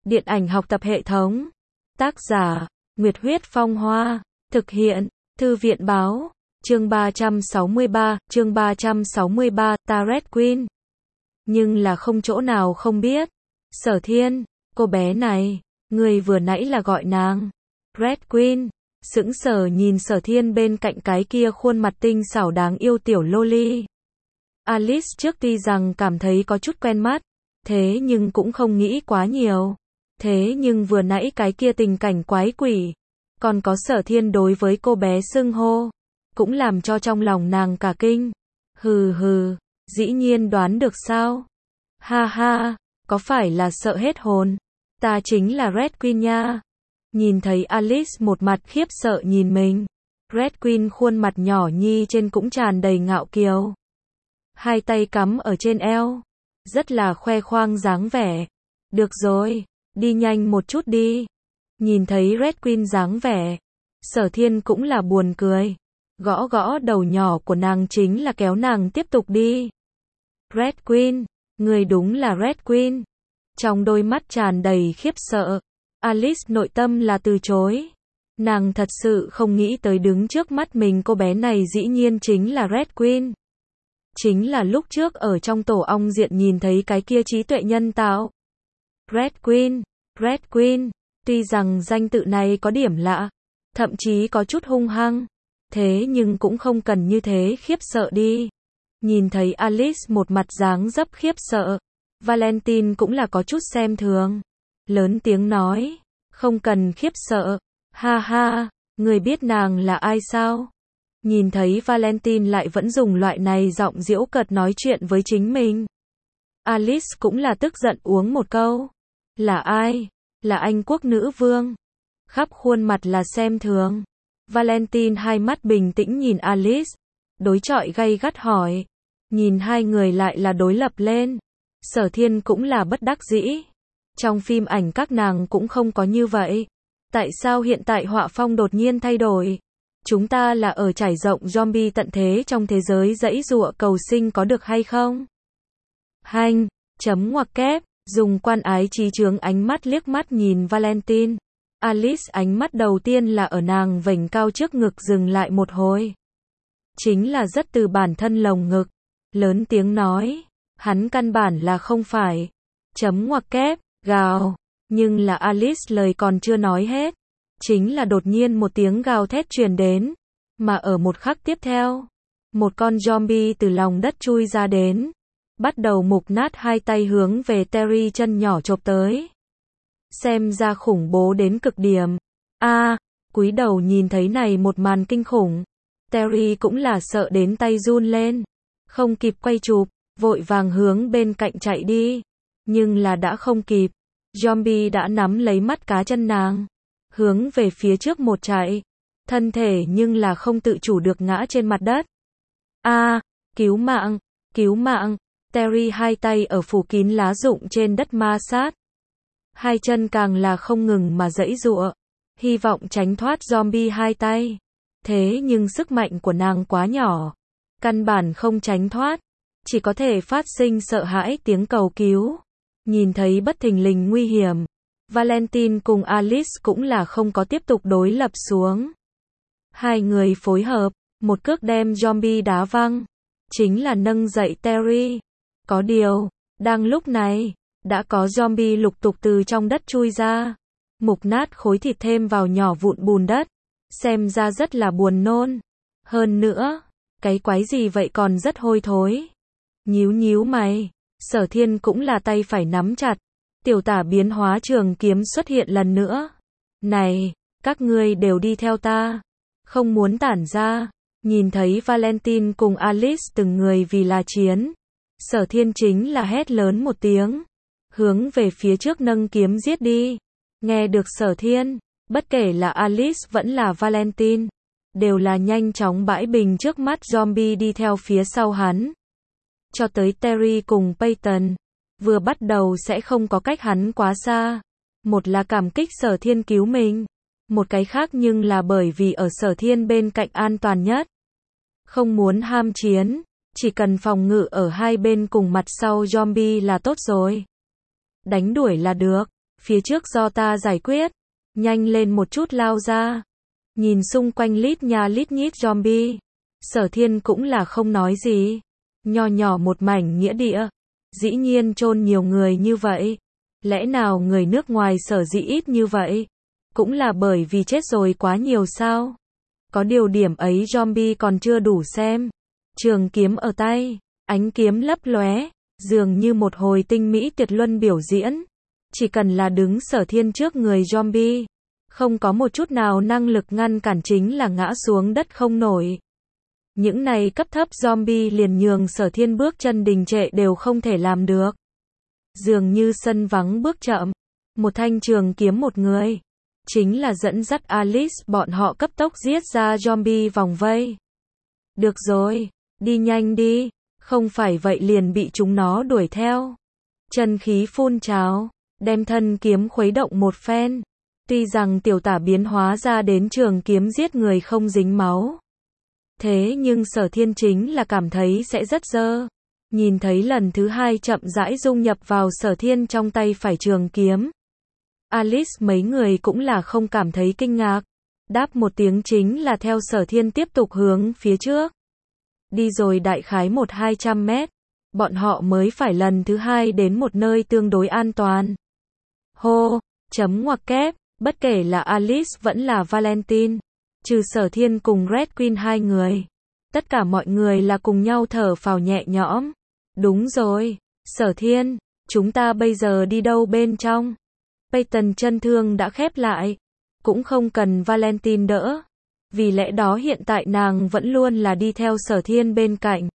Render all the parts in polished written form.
Điện ảnh học tập hệ thống. Tác giả, Nguyệt Huyết Phong Hoa. Thực hiện, Thư viện báo. Chương 363, ta Red Queen. Nhưng là không chỗ nào không biết. Sở Thiên, cô bé này, người vừa nãy là gọi nàng Red Queen. Sững sờ nhìn Sở Thiên bên cạnh cái kia khuôn mặt tinh xảo đáng yêu tiểu loli. Alice trước tuy rằng cảm thấy có chút quen mắt, thế nhưng cũng không nghĩ quá nhiều. Thế nhưng vừa nãy cái kia tình cảnh quái quỷ, còn có Sở Thiên đối với cô bé xưng hô, cũng làm cho trong lòng nàng cả kinh. Hừ hừ, dĩ nhiên đoán được sao? Ha ha, có phải là sợ hết hồn? Ta chính là Red Queen nha. Nhìn thấy Alice một mặt khiếp sợ nhìn mình, Red Queen khuôn mặt nhỏ nhi trên cũng tràn đầy ngạo kiều. Hai tay cắm ở trên eo, rất là khoe khoang dáng vẻ. Được rồi, đi nhanh một chút đi. Nhìn thấy Red Queen dáng vẻ, Sở Thiên cũng là buồn cười. Gõ gõ đầu nhỏ của nàng chính là kéo nàng tiếp tục đi. Red Queen, người đúng là Red Queen. Trong đôi mắt tràn đầy khiếp sợ, Alice nội tâm là từ chối. Nàng thật sự không nghĩ tới đứng trước mắt mình cô bé này dĩ nhiên chính là Red Queen. Chính là lúc trước ở trong tổ ong diện nhìn thấy cái kia trí tuệ nhân tạo. Red Queen, Red Queen, tuy rằng danh tự này có điểm lạ, thậm chí có chút hung hăng, thế nhưng cũng không cần như thế khiếp sợ đi. Nhìn thấy Alice một mặt dáng dấp khiếp sợ, Valentine cũng là có chút xem thường. Lớn tiếng nói, không cần khiếp sợ, ha ha, người biết nàng là ai sao? Nhìn thấy Valentine lại vẫn dùng loại này giọng giễu cợt nói chuyện với chính mình. Alice cũng là tức giận uống một câu. Là ai? Là Anh quốc nữ vương. Khắp khuôn mặt là xem thường. Valentine hai mắt bình tĩnh nhìn Alice, đối chọi gay gắt hỏi. Nhìn hai người lại là đối lập lên. Sở Thiên cũng là bất đắc dĩ. Trong phim ảnh các nàng cũng không có như vậy. Tại sao hiện tại họa phong đột nhiên thay đổi? Chúng ta là ở trải rộng zombie tận thế trong thế giới giãy giụa cầu sinh có được hay không? Hanh, chấm ngoặc kép, dùng quan ái trí chướng ánh mắt liếc mắt nhìn Valentine. Alice ánh mắt đầu tiên là ở nàng vểnh cao trước ngực dừng lại một hồi. Chính là rất từ bản thân lồng ngực. Lớn tiếng nói, hắn căn bản là không phải. Chấm ngoặc kép, gào. Nhưng là Alice lời còn chưa nói hết. Chính là đột nhiên một tiếng gào thét truyền đến. Mà ở một khắc tiếp theo, một con zombie từ lòng đất chui ra đến. Bắt đầu mục nát hai tay hướng về Terry chân nhỏ chộp tới. Xem ra khủng bố đến cực điểm. Cúi đầu nhìn thấy này một màn kinh khủng. Terry cũng là sợ đến tay run lên. Không kịp quay chụp, vội vàng hướng bên cạnh chạy đi. Nhưng là đã không kịp. Zombie đã nắm lấy mắt cá chân nàng. Hướng về phía trước một chạy. Thân thể nhưng là không tự chủ được ngã trên mặt đất. Cứu mạng, cứu mạng. Terry hai tay ở phủ kín lá rụng trên đất ma sát. Hai chân càng là không ngừng mà giãy giụa. Hy vọng tránh thoát zombie hai tay. Thế nhưng sức mạnh của nàng quá nhỏ. Căn bản không tránh thoát. Chỉ có thể phát sinh sợ hãi tiếng cầu cứu. Nhìn thấy bất thình lình nguy hiểm. Valentine cùng Alice cũng là không có tiếp tục đối lập xuống. Hai người phối hợp. Một cước đem zombie đá văng. Chính là nâng dậy Terry. Có điều, đang lúc này, đã có zombie lục tục từ trong đất chui ra. Mục nát khối thịt thêm vào nhỏ vụn bùn đất. Xem ra rất là buồn nôn. Hơn nữa, cái quái gì vậy còn rất hôi thối. Nhíu mày, Sở Thiên cũng là tay phải nắm chặt. Tiểu tả biến hóa trường kiếm xuất hiện lần nữa. Này, các ngươi đều đi theo ta. Không muốn tản ra. Nhìn thấy Valentine cùng Alice từng người vì là chiến. Sở Thiên chính là hét lớn một tiếng. Hướng về phía trước nâng kiếm giết đi. Nghe được Sở Thiên, bất kể là Alice vẫn là Valentine, đều là nhanh chóng bãi bình trước mắt zombie đi theo phía sau hắn. Cho tới Terry cùng Peyton, vừa bắt đầu sẽ không có cách hắn quá xa. Một là cảm kích Sở Thiên cứu mình. Một cái khác nhưng là bởi vì ở Sở Thiên bên cạnh an toàn nhất. Không muốn ham chiến. Chỉ cần phòng ngự ở hai bên cùng mặt sau zombie là tốt rồi. Đánh đuổi là được. phía trước do ta giải quyết, nhanh lên một chút lao ra. Nhìn xung quanh lít nha lít nhít zombie, Sở Thiên cũng là không nói gì. Nho nhỏ một mảnh nghĩa địa, dĩ nhiên chôn nhiều người như vậy. Lẽ nào người nước ngoài sở dĩ ít như vậy? Cũng là bởi vì chết rồi quá nhiều sao? Có điều điểm ấy zombie còn chưa đủ xem. Trường kiếm ở tay, ánh kiếm lấp lóe, dường như một hồi tinh mỹ tuyệt luân biểu diễn. Chỉ cần là đứng Sở Thiên trước người zombie, không có một chút nào năng lực ngăn cản chính là ngã xuống đất không nổi. Những này cấp thấp zombie liền nhường Sở Thiên bước chân đình trệ đều không thể làm được. Dường như sân vắng bước chậm, một thanh trường kiếm một người, chính là dẫn dắt Alice bọn họ cấp tốc giết ra zombie vòng vây. Được rồi, đi nhanh đi, không phải vậy liền bị chúng nó đuổi theo. Chân khí phun trào, đem thân kiếm khuấy động một phen. Tuy rằng tiểu tả biến hóa ra đến trường kiếm giết người không dính máu. Thế nhưng Sở Thiên chính là cảm thấy sẽ rất dơ. Nhìn thấy lần thứ hai chậm rãi dung nhập vào Sở Thiên trong tay phải trường kiếm. Alice mấy người cũng là không cảm thấy kinh ngạc. Đáp một tiếng chính là theo Sở Thiên tiếp tục hướng phía trước. Đi rồi đại khái 100-200 mét. Bọn họ mới phải lần thứ hai đến một nơi tương đối an toàn. Hô, chấm ngoặc kép, bất kể là Alice vẫn là Valentine. Trừ Sở Thiên cùng Red Queen hai người. Tất cả mọi người là cùng nhau thở phào nhẹ nhõm. Đúng rồi, Sở Thiên, chúng ta bây giờ đi đâu bên trong? Peyton chân thương đã khép lại. Cũng không cần Valentine đỡ. Vì lẽ đó hiện tại nàng vẫn luôn là đi theo Sở Thiên bên cạnh.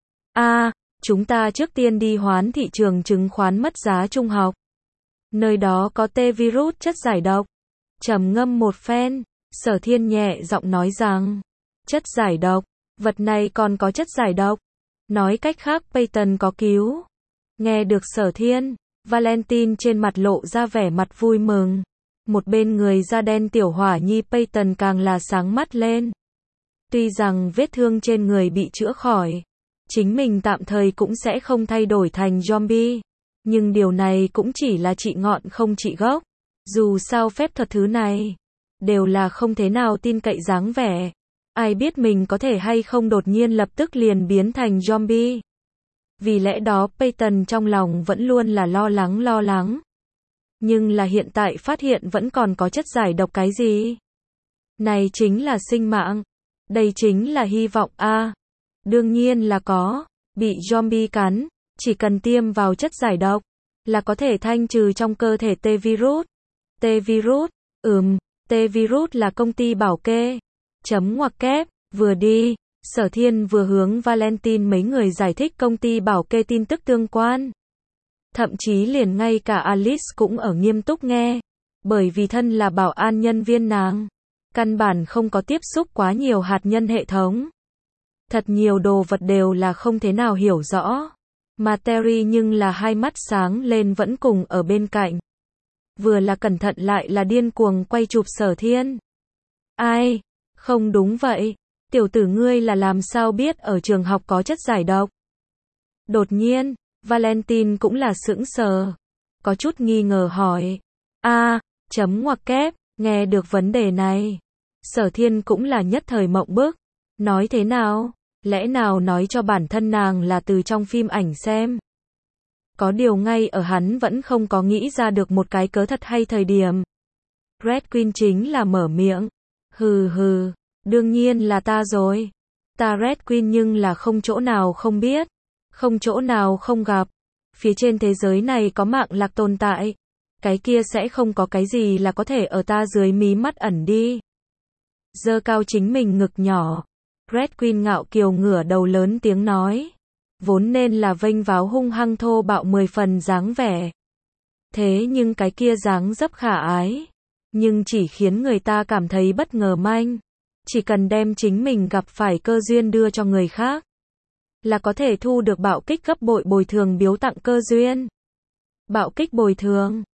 Chúng ta trước tiên đi hoán thị trường chứng khoán mất giá trung học. Nơi đó có T-virus chất giải độc. Trầm ngâm một phen, Sở Thiên nhẹ giọng nói rằng, chất giải độc, vật này còn có chất giải độc. Nói cách khác Peyton có cứu. Nghe được Sở Thiên, Valentine trên mặt lộ ra vẻ mặt vui mừng. Một bên người da đen tiểu hỏa nhi Peyton càng là sáng mắt lên. Tuy rằng vết thương trên người bị chữa khỏi, chính mình tạm thời cũng sẽ không thay đổi thành zombie. Nhưng điều này cũng chỉ là trị ngọn không trị gốc. Dù sao phép thuật thứ này, đều là không thế nào tin cậy dáng vẻ. Ai biết mình có thể hay không đột nhiên lập tức liền biến thành zombie. Vì lẽ đó Peyton trong lòng vẫn luôn là lo lắng. Nhưng là hiện tại phát hiện vẫn còn có chất giải độc cái gì? Này chính là sinh mạng. Đây chính là hy vọng a. Đương nhiên là có. Bị zombie cắn, chỉ cần tiêm vào chất giải độc, là có thể thanh trừ trong cơ thể T-virus. T-virus, T-virus là công ty bảo kê. Chấm ngoặc kép, vừa đi, Sở Thiên vừa hướng Valentine mấy người giải thích công ty bảo kê tin tức tương quan. Thậm chí liền ngay cả Alice cũng ở nghiêm túc nghe. Bởi vì thân là bảo an nhân viên nàng, căn bản không có tiếp xúc quá nhiều hạt nhân hệ thống. Thật nhiều đồ vật đều là không thế nào hiểu rõ. Mà Terry nhưng là hai mắt sáng lên vẫn cùng ở bên cạnh. Vừa là cẩn thận lại là điên cuồng quay chụp Sở Thiên. Ai? Không đúng vậy. Tiểu tử ngươi là làm sao biết ở trường học có chất giải độc? Đột nhiên, Valentine cũng là sững sờ. Có chút nghi ngờ hỏi. Chấm ngoặc kép, nghe được vấn đề này. Sở Thiên cũng là nhất thời mộng bức. Nói thế nào? Lẽ nào nói cho bản thân nàng là từ trong phim ảnh xem? Có điều ngay ở hắn vẫn không có nghĩ ra được một cái cớ thật hay thời điểm. Red Queen chính là mở miệng. Hừ, đương nhiên là ta rồi. Ta Red Queen nhưng là không chỗ nào không biết. Không chỗ nào không gặp. Phía trên thế giới này có mạng lạc tồn tại. Cái kia sẽ không có cái gì là có thể ở ta dưới mí mắt ẩn đi. Giơ cao chính mình ngực nhỏ. Red Queen ngạo kiều ngửa đầu lớn tiếng nói. Vốn nên là vênh váo hung hăng thô bạo 10 phần dáng vẻ. Thế nhưng cái kia dáng dấp khả ái. Nhưng chỉ khiến người ta cảm thấy bất ngờ manh. Chỉ cần đem chính mình gặp phải cơ duyên đưa cho người khác, là có thể thu được bạo kích gấp bội bồi thường biếu tặng cơ duyên. Bạo kích bồi thường.